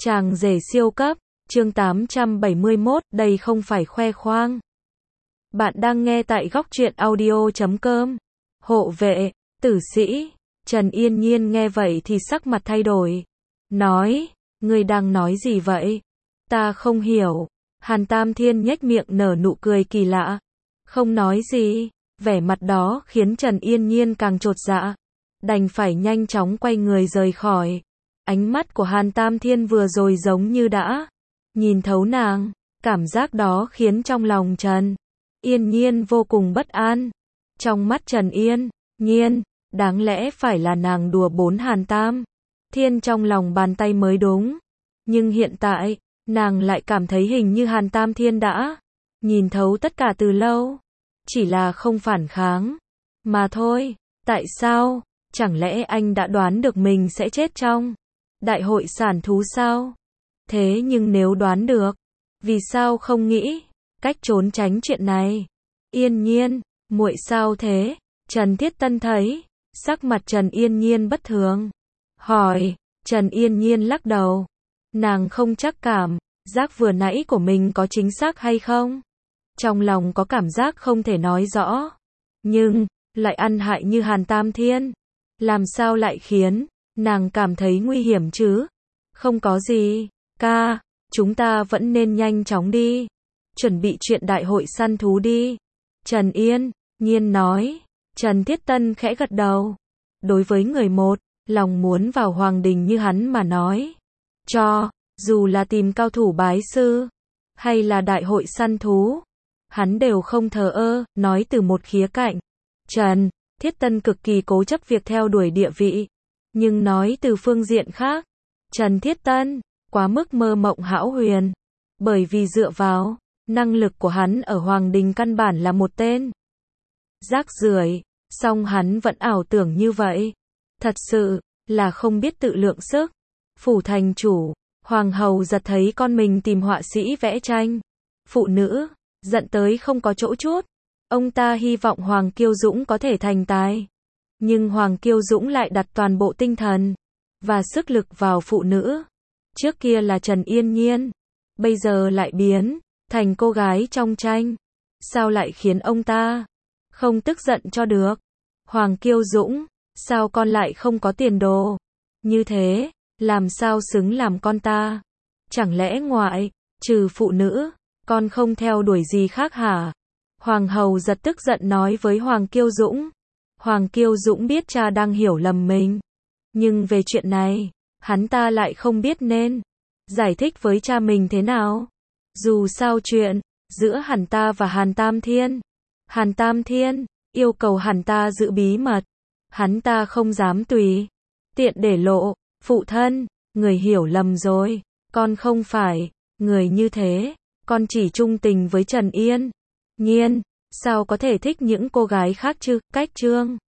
Chàng rể siêu cấp, chương 871, đây không phải khoe khoang. Bạn đang nghe tại góc truyện audio.com. Hộ vệ, tử sĩ, Trần Yên Nhiên nghe vậy thì sắc mặt thay đổi. Nói, ngươi đang nói gì vậy? Ta không hiểu. Hàn Tam Thiên nhếch miệng nở nụ cười kỳ lạ. Không nói gì, vẻ mặt đó khiến Trần Yên Nhiên càng chột dạ. Đành phải nhanh chóng quay người rời khỏi. Ánh mắt của Hàn Tam Thiên vừa rồi giống như đã nhìn thấu nàng, cảm giác đó khiến trong lòng Trần Yên Nhiên vô cùng bất an. Trong mắt Trần Yên Nhiên, đáng lẽ phải là nàng đùa bỡn Hàn Tam Thiên trong lòng bàn tay mới đúng. Nhưng hiện tại, nàng lại cảm thấy hình như Hàn Tam Thiên đã nhìn thấu tất cả từ lâu. Chỉ là không phản kháng mà thôi. Tại sao? Chẳng lẽ anh đã đoán được mình sẽ chết trong đại hội sản thú sao? Thế nhưng nếu đoán được, vì sao không nghĩ cách trốn tránh chuyện này? Yên Nhiên, muội sao thế? Trần Thiết Tân thấy sắc mặt Trần Yên Nhiên bất thường, hỏi. Trần Yên Nhiên lắc đầu. Nàng không chắc cảm giác vừa nãy của mình có chính xác hay không. Trong lòng có cảm giác không thể nói rõ, nhưng lại ăn hại như Hàn Tam Thiên, làm sao lại khiến nàng cảm thấy nguy hiểm chứ? Không có gì, ca, chúng ta vẫn nên nhanh chóng đi, chuẩn bị chuyện đại hội săn thú đi. Trần Yên Nhiên nói. Trần Thiết Tân khẽ gật đầu. Đối với người một lòng muốn vào hoàng đình như hắn mà nói, cho dù là tìm cao thủ bái sư hay là đại hội săn thú, hắn đều không thờ ơ. Nói từ một khía cạnh, Trần Thiết Tân cực kỳ cố chấp việc theo đuổi địa vị. Nhưng nói từ phương diện khác, Trần Thiết Tân quá mức mơ mộng hão huyền. Bởi vì dựa vào năng lực của hắn ở hoàng đình căn bản là một tên rác rưởi, song hắn vẫn ảo tưởng như vậy. Thật sự là không biết tự lượng sức. Phủ thành chủ, hoàng hậu giật thấy con mình tìm họa sĩ vẽ tranh phụ nữ, giận tới không có chỗ chút. Ông ta hy vọng Hoàng Kiêu Dũng có thể thành tài. Nhưng Hoàng Kiêu Dũng lại đặt toàn bộ tinh thần và sức lực vào phụ nữ. Trước kia là Trần Yên Nhiên, bây giờ lại biến thành cô gái trong tranh. Sao lại khiến ông ta không tức giận cho được? Hoàng Kiêu Dũng, sao con lại không có tiền đồ như thế? Làm sao xứng làm con ta? Chẳng lẽ ngoại trừ phụ nữ, con không theo đuổi gì khác hả? Hoàng hậu giật tức giận nói với Hoàng Kiêu Dũng. Hoàng Kiêu Dũng biết cha đang hiểu lầm mình, nhưng về chuyện này, hắn ta lại không biết nên giải thích với cha mình thế nào. Dù sao chuyện giữa hắn ta và Hàn Tam Thiên yêu cầu hắn ta giữ bí mật. Hắn ta không dám tùy tiện để lộ. Phụ thân, người hiểu lầm rồi, con không phải người như thế, con chỉ trung tình với Trần Yên Nhiên, sao có thể thích những cô gái khác chứ? Cách Trương